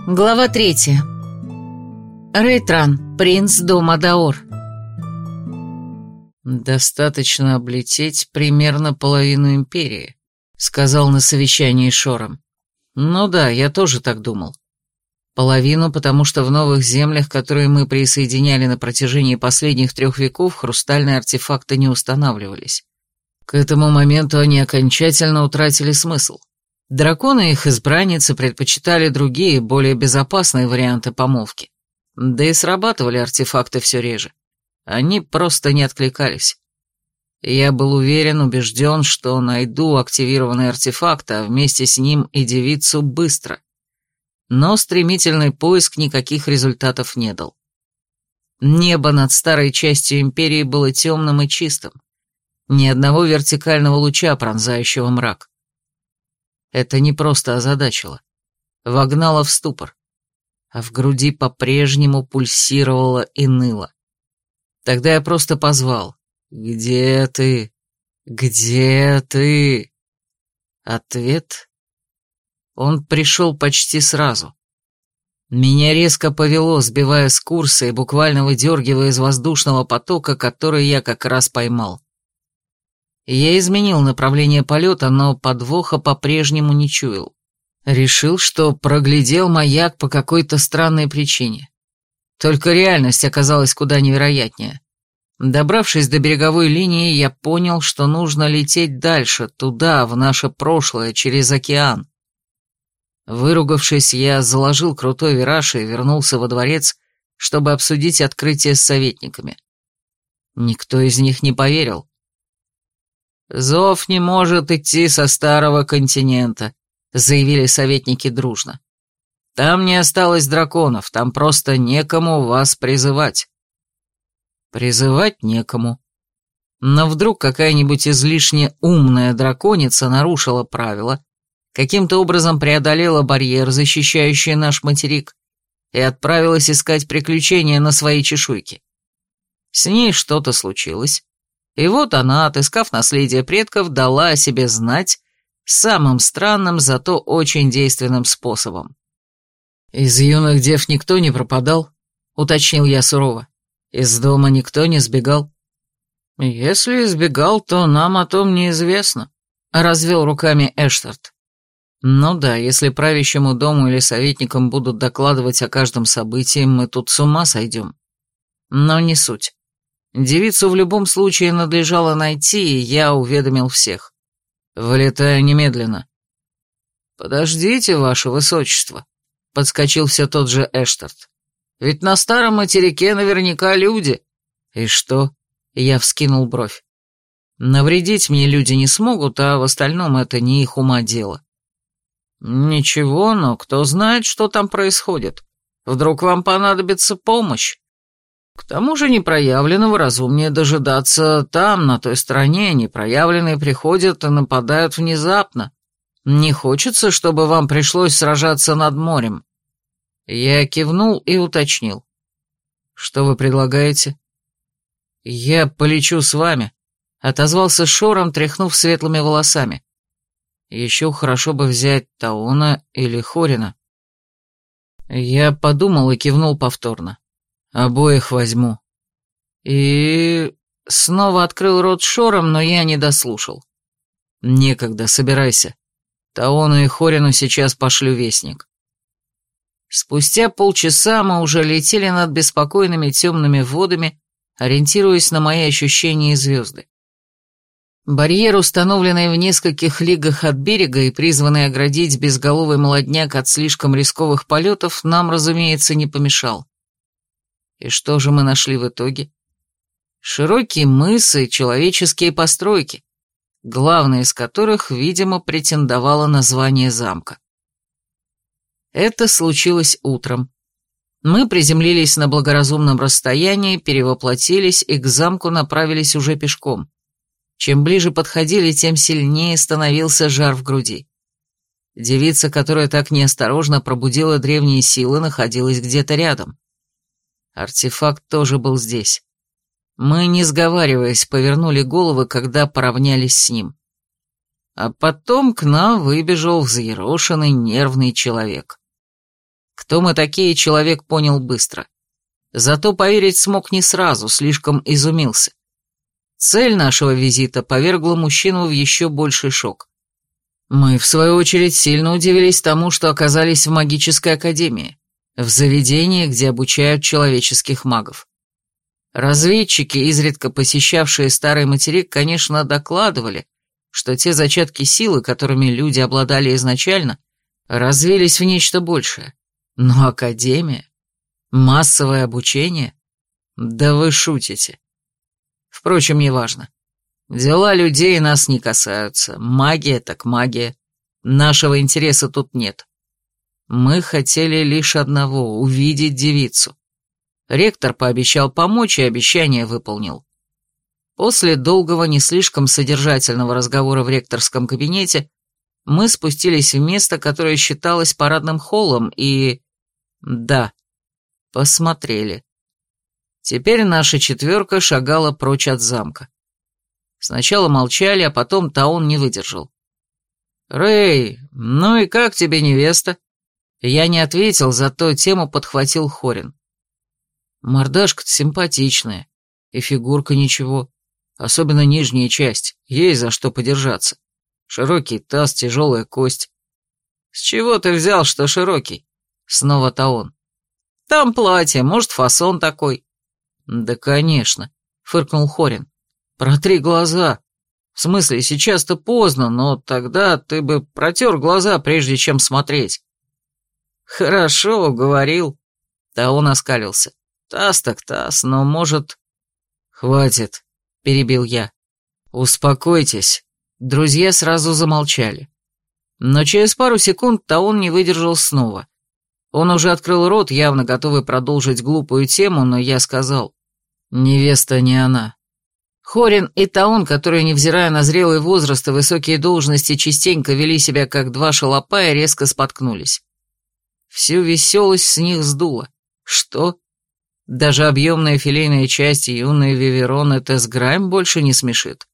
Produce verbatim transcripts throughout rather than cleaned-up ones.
Глава третья. Рейтран, принц дома Даор. «Достаточно облететь примерно половину империи», — сказал на совещании Шором. «Ну да, я тоже так думал. Половину, потому что в новых землях, которые мы присоединяли на протяжении последних трех веков, хрустальные артефакты не устанавливались. К этому моменту они окончательно утратили смысл. Драконы и их избранницы предпочитали другие, более безопасные варианты помолвки. Да и срабатывали артефакты все реже. Они просто не откликались. Я был уверен, убежден, что найду активированный артефакт, а вместе с ним и девицу быстро. Но стремительный поиск никаких результатов не дал. Небо над старой частью империи было темным и чистым. Ни одного вертикального луча, пронзающего мрак. Это не просто озадачило, вогнало в ступор, а в груди по-прежнему пульсировало и ныло. Тогда я просто позвал: «Где ты? Где ты?» Ответ? Он пришел почти сразу. Меня резко повело, сбивая с курса и буквально выдергивая из воздушного потока, который я как раз поймал. Я изменил направление полета, но подвоха по-прежнему не чуял. Решил, что проглядел маяк по какой-то странной причине. Только реальность оказалась куда невероятнее. Добравшись до береговой линии, я понял, что нужно лететь дальше, туда, в наше прошлое, через океан. Выругавшись, я заложил крутой вираж и вернулся во дворец, чтобы обсудить открытие с советниками. Никто из них не поверил. «Зов не может идти со старого континента», — заявили советники дружно. «Там не осталось драконов, там просто некому вас призывать». Призывать некому. Но вдруг какая-нибудь излишне умная драконица нарушила правила, каким-то образом преодолела барьер, защищающий наш материк, и отправилась искать приключения на свои чешуйки. С ней что-то случилось. И вот она, отыскав наследие предков, дала о себе знать самым странным, зато очень действенным способом. «Из юных дев никто не пропадал?» — уточнил я сурово. «Из дома никто не сбегал?» «Если избегал, то нам о том неизвестно», — развел руками Эштарт. «Ну да, если правящему дому или советникам будут докладывать о каждом событии, мы тут с ума сойдем. Но не суть. Девицу в любом случае надлежало найти, и я уведомил всех. Вылетаю немедленно». «Подождите, ваше высочество», — подскочил все тот же Эштарт. «Ведь на старом материке наверняка люди». «И что?» — я вскинул бровь. «Навредить мне люди не смогут, а в остальном это не их ума дело». «Ничего, но кто знает, что там происходит. Вдруг вам понадобится помощь. К тому же непроявленного разумнее дожидаться там, на той стороне, непроявленные приходят и нападают внезапно. Не хочется, чтобы вам пришлось сражаться над морем». Я кивнул и уточнил. «Что вы предлагаете?» «Я полечу с вами», — отозвался Шором, тряхнув светлыми волосами. «Еще хорошо бы взять Таона или Хорина». Я подумал и кивнул повторно. «Обоих возьму». И снова открыл рот Шором, но я не дослушал. «Некогда, собирайся. Таону и Хорину сейчас пошлю вестник». Спустя полчаса мы уже летели над беспокойными темными водами, ориентируясь на мои ощущения и звезды. Барьер, установленный в нескольких лигах от берега и призванный оградить безголовый молодняк от слишком рисковых полетов, нам, разумеется, не помешал. И что же мы нашли в итоге? Широкие мысы и человеческие постройки, главная из которых, видимо, претендовала на звание замка. Это случилось утром. Мы приземлились на благоразумном расстоянии, перевоплотились и к замку направились уже пешком. Чем ближе подходили, тем сильнее становился жар в груди. Девица, которая так неосторожно пробудила древние силы, находилась где-то рядом. Артефакт тоже был здесь. Мы, не сговариваясь, повернули головы, когда поравнялись с ним. А потом к нам выбежал взъерошенный нервный человек. Кто мы такие, человек понял быстро. Зато поверить смог не сразу, слишком изумился. Цель нашего визита повергла мужчину в еще больший шок. Мы, в свою очередь, сильно удивились тому, что оказались в магической академии, в заведении, где обучают человеческих магов. Разведчики, изредка посещавшие старый материк, конечно, докладывали, что те зачатки силы, которыми люди обладали изначально, развились в нечто большее. Но академия? Массовое обучение? Да вы шутите. Впрочем, неважно. Дела людей нас не касаются. Магия так магия. Нашего интереса тут нет. Мы хотели лишь одного — увидеть девицу. Ректор пообещал помочь и обещание выполнил. После долгого, не слишком содержательного разговора в ректорском кабинете мы спустились в место, которое считалось парадным холлом, и... да, посмотрели. Теперь наша четверка шагала прочь от замка. Сначала молчали, а потом Таон не выдержал. «Рэй, ну и как тебе невеста?» Я не ответил, зато тему подхватил Хорин. «Мордашка-то симпатичная, и фигурка ничего, особенно нижняя часть, есть за что подержаться. Широкий таз, тяжелая кость». «С чего ты взял, что широкий?» Снова Таон. «Там платье, может, фасон такой». «Да, конечно», — фыркнул Хорин. «Протри глаза. В смысле, сейчас-то поздно, но тогда ты бы протер глаза, прежде чем смотреть». «Хорошо, уговорил». Таон оскалился. «Таз так таз, но может...» «Хватит», — перебил я. «Успокойтесь». Друзья сразу замолчали. Но через пару секунд Таон не выдержал снова. Он уже открыл рот, явно готовый продолжить глупую тему, но я сказал: «Невеста не она». Хорин и Таон, которые, невзирая на зрелый возраст и высокие должности, частенько вели себя как два шалопая, резко споткнулись. Всю веселость с них сдуло. Что? Даже объемная филейная часть и юные вивероны Тесграйм больше не смешит.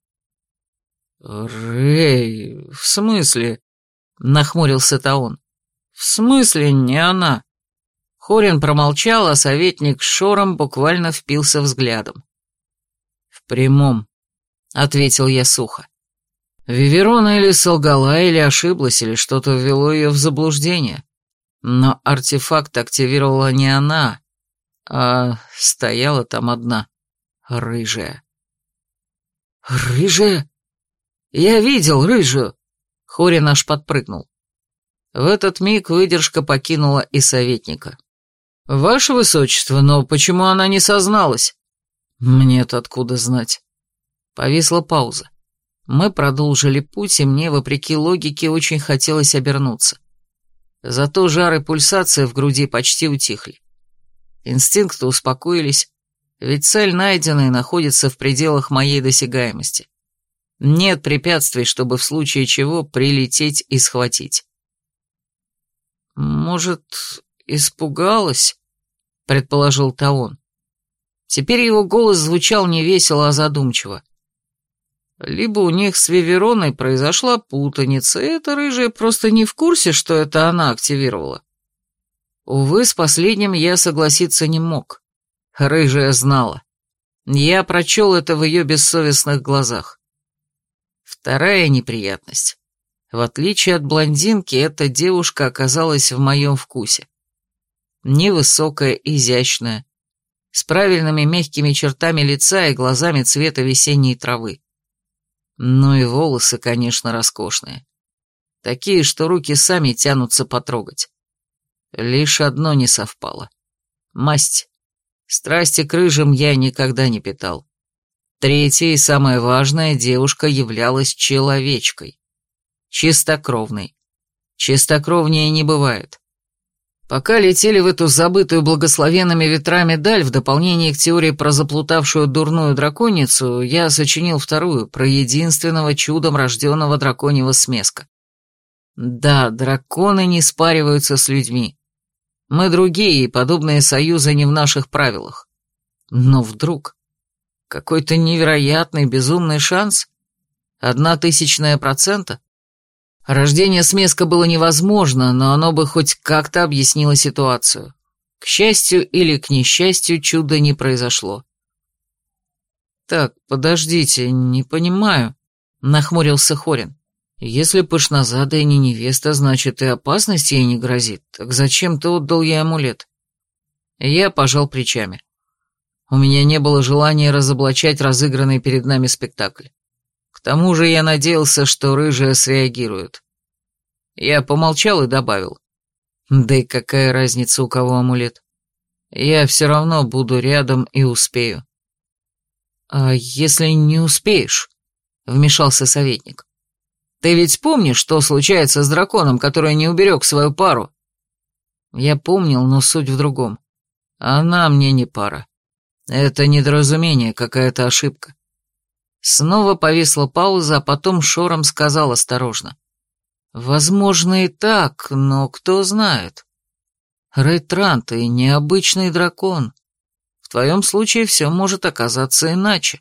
«Рэй, в смысле?» — нахмурился Таон. «В смысле не она?» Хорин промолчал, а советник с Шором буквально впился взглядом. «В прямом», — ответил я сухо. Виверона или солгала, или ошиблась, или что-то ввело ее в заблуждение. Но артефакт активировала не она, а стояла там одна, рыжая. «Рыжая? Я видел рыжую!» Хорин аж подпрыгнул. В этот миг выдержка покинула и советника. «Ваше высочество, но почему она не созналась?» «Мне-то откуда знать?» Повисла пауза. Мы продолжили путь, и мне, вопреки логике, очень хотелось обернуться. Зато жар и пульсация в груди почти утихли. Инстинкты успокоились, ведь цель найдена и находится в пределах моей досягаемости. Нет препятствий, чтобы в случае чего прилететь и схватить. «Может, испугалась?» — предположил Таон. Теперь его голос звучал не весело, а задумчиво. Либо у них с Вивероной произошла путаница, и эта рыжая просто не в курсе, что это она активировала. Увы, с последним я согласиться не мог. Рыжая знала. Я прочел это в ее бессовестных глазах. Вторая неприятность. В отличие от блондинки, эта девушка оказалась в моем вкусе. Невысокая, изящная, с правильными мягкими чертами лица и глазами цвета весенней травы. Ну и волосы, конечно, роскошные. Такие, что руки сами тянутся потрогать. Лишь одно не совпало. Масть. Страсти к рыжим я никогда не питал. Третья и самое важное, девушка являлась человечкой. Чистокровной. Чистокровнее не бывает. Пока летели в эту забытую благословенными ветрами даль, в дополнение к теории про заплутавшую дурную драконицу, я сочинил вторую, про единственного чудом рожденного драконьего смеска. Да, драконы не спариваются с людьми. Мы другие, и подобные союзы не в наших правилах. Но вдруг... Какой-то невероятный, безумный шанс? Одна тысячная процента? Рождение смеска было невозможно, но оно бы хоть как-то объяснило ситуацию. К счастью или к несчастью, чуда не произошло. «Так, подождите, не понимаю», — нахмурился Хорин. «Если пышнозадая не невеста, значит и опасность ей не грозит. Так зачем ты отдал ей амулет?» Я пожал плечами. У меня не было желания разоблачать разыгранный перед нами спектакль. К тому же я надеялся, что рыжая среагирует. Я помолчал и добавил. Да и какая разница, у кого амулет? Я все равно буду рядом и успею. «А если не успеешь?» — вмешался советник. «Ты ведь помнишь, что случается с драконом, который не уберег свою пару?» Я помнил, но суть в другом. Она мне не пара. Это недоразумение, какая-то ошибка. Снова повисла пауза, а потом Шором сказал осторожно. «Возможно и так, но кто знает. Рейтран, ты необычный дракон. В твоем случае все может оказаться иначе».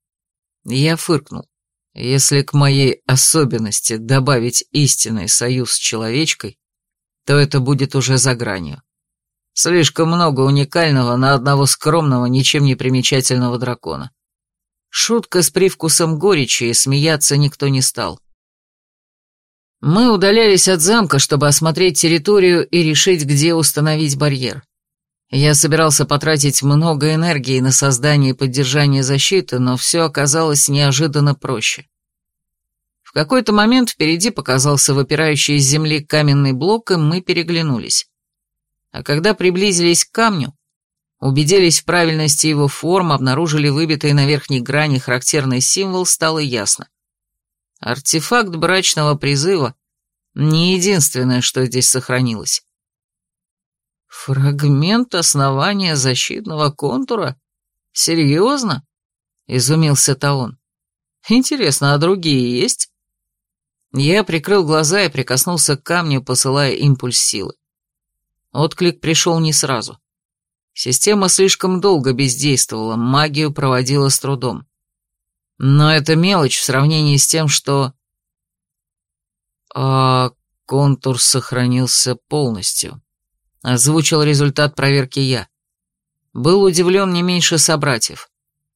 Я фыркнул. Если к моей особенности добавить истинный союз с человечкой, то это будет уже за гранью. Слишком много уникального на одного скромного, ничем не примечательного дракона. Шутка с привкусом горечи, и смеяться никто не стал. Мы удалялись от замка, чтобы осмотреть территорию и решить, где установить барьер. Я собирался потратить много энергии на создание и поддержание защиты, но все оказалось неожиданно проще. В какой-то момент впереди показался выпирающий из земли каменный блок, и мы переглянулись. А когда приблизились к камню, убедились в правильности его форм, обнаружили выбитый на верхней грани характерный символ, стало ясно. Артефакт брачного призыва — не единственное, что здесь сохранилось. «Фрагмент основания защитного контура? Серьезно?» — изумился Таон. «Интересно, а другие есть?» Я прикрыл глаза и прикоснулся к камню, посылая импульс силы. Отклик пришел не сразу. Система слишком долго бездействовала, магию проводила с трудом. Но это мелочь в сравнении с тем, что... А контур сохранился полностью. Озвучил результат проверки я. Был удивлен не меньше собратьев.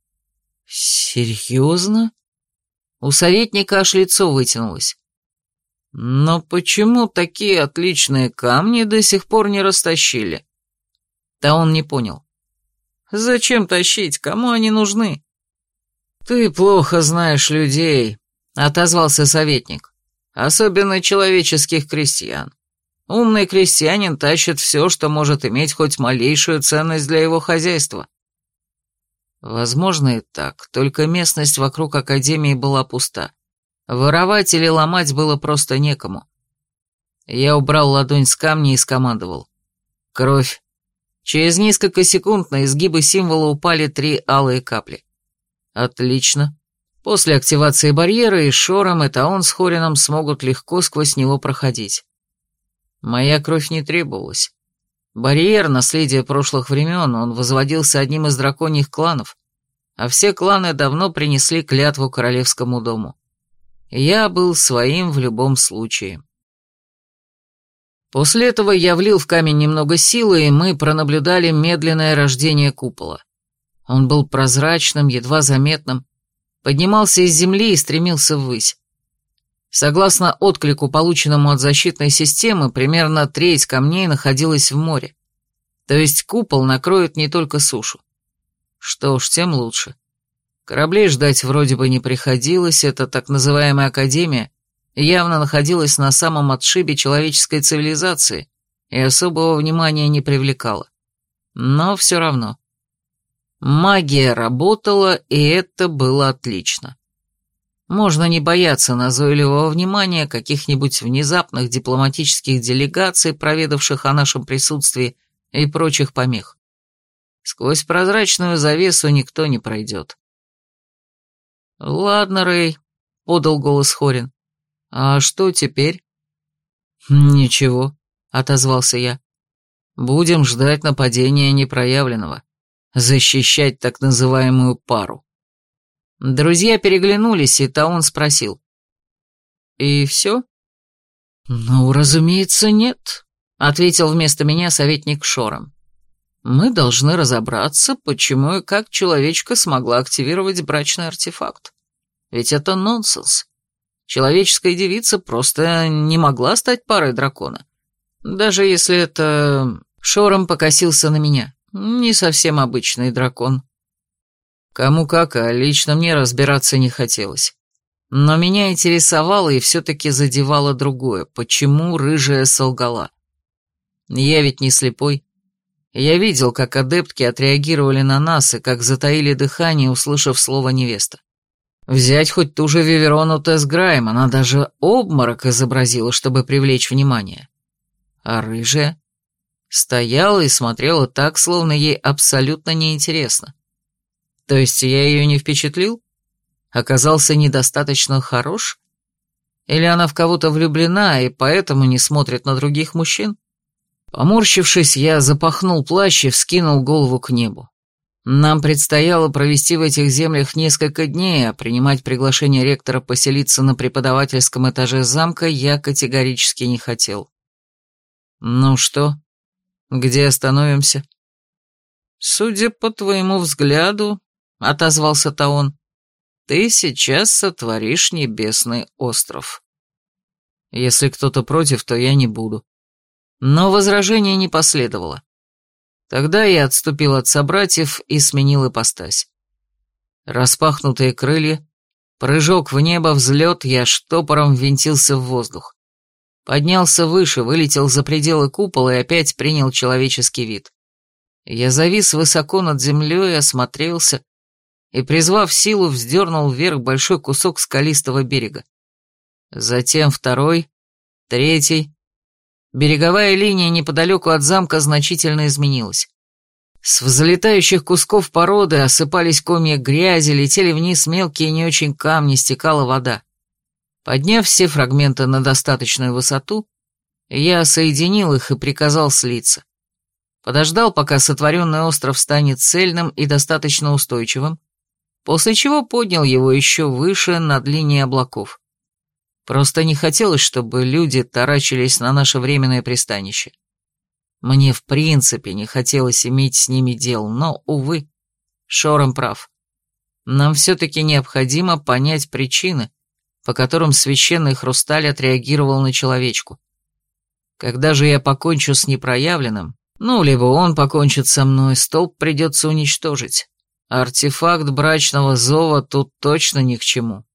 «Серьезно?» У советника аж лицо вытянулось. «Но почему такие отличные камни до сих пор не растащили?» Да он не понял. «Зачем тащить? Кому они нужны?» «Ты плохо знаешь людей», — отозвался советник. «Особенно человеческих крестьян. Умный крестьянин тащит все, что может иметь хоть малейшую ценность для его хозяйства». Возможно и так, только местность вокруг Академии была пуста. Воровать или ломать было просто некому. Я убрал ладонь с камня и скомандовал. «Кровь». Через несколько секунд на изгибы символа упали три алые капли. Отлично. После активации барьера и Шором, и Таон с Хорином смогут легко сквозь него проходить. Моя кровь не требовалась. Барьер — наследие прошлых времен, он возводился одним из драконьих кланов, а все кланы давно принесли клятву королевскому дому. Я был своим в любом случае. После этого я влил в камень немного силы, и мы пронаблюдали медленное рождение купола. Он был прозрачным, едва заметным, поднимался из земли и стремился ввысь. Согласно отклику, полученному от защитной системы, примерно треть камней находилась в море. То есть купол накроет не только сушу. Что ж, тем лучше. Кораблей ждать вроде бы не приходилось, эта так называемая Академия явно находилась на самом отшибе человеческой цивилизации и особого внимания не привлекала. Но все равно. Магия работала, и это было отлично. Можно не бояться назойливого внимания каких-нибудь внезапных дипломатических делегаций, проведавших о нашем присутствии, и прочих помех. Сквозь прозрачную завесу никто не пройдет. «Ладно, Рэй», — подал голос Хорин. «А что теперь?» «Ничего», — отозвался я. «Будем ждать нападения непроявленного. Защищать так называемую пару». Друзья переглянулись, и Таун спросил. «И все? «Ну, разумеется, нет», — ответил вместо меня советник Шором. «Мы должны разобраться, почему и как человечка смогла активировать брачный артефакт. Ведь это нонсенс. Человеческая девица просто не могла стать парой дракона. Даже если это...» Шором покосился на меня. «Не совсем обычный дракон». Кому как, а лично мне разбираться не хотелось. Но меня интересовало и все-таки задевало другое. Почему рыжая солгала? Я ведь не слепой. Я видел, как адептки отреагировали на нас и как затаили дыхание, услышав слово «невеста». Взять хоть ту же Виверону Тесс Грайм, она даже обморок изобразила, чтобы привлечь внимание. А рыжая стояла и смотрела так, словно ей абсолютно неинтересно. То есть я ее не впечатлил? Оказался недостаточно хорош? Или она в кого-то влюблена и поэтому не смотрит на других мужчин? Поморщившись, я запахнул плащ и вскинул голову к небу. Нам предстояло провести в этих землях несколько дней, а принимать приглашение ректора поселиться на преподавательском этаже замка я категорически не хотел. «Ну что, где остановимся?» «Судя по твоему взгляду, — отозвался Таон, — ты сейчас сотворишь небесный остров. Если кто-то против, то я не буду». Но возражения не последовало. Тогда я отступил от собратьев и сменил ипостась. Распахнутые крылья, прыжок в небо, взлет, я штопором ввинтился в воздух. Поднялся выше, вылетел за пределы купола и опять принял человеческий вид. Я завис высоко над землей, осмотрелся и, призвав силу, вздернул вверх большой кусок скалистого берега. Затем второй, третий. Береговая линия неподалеку от замка значительно изменилась. С взлетающих кусков породы осыпались комья грязи, летели вниз мелкие не очень камни, стекала вода. Подняв все фрагменты на достаточную высоту, я соединил их и приказал слиться. Подождал, пока сотворенный остров станет цельным и достаточно устойчивым, после чего поднял его еще выше над линией облаков. Просто не хотелось, чтобы люди таращились на наше временное пристанище. Мне в принципе не хотелось иметь с ними дел, но, увы, Шором прав. Нам все-таки необходимо понять причины, по которым священный хрусталь отреагировал на человечку. Когда же я покончу с непроявленным, ну, либо он покончит со мной, столб придется уничтожить. Артефакт брачного зова тут точно ни к чему.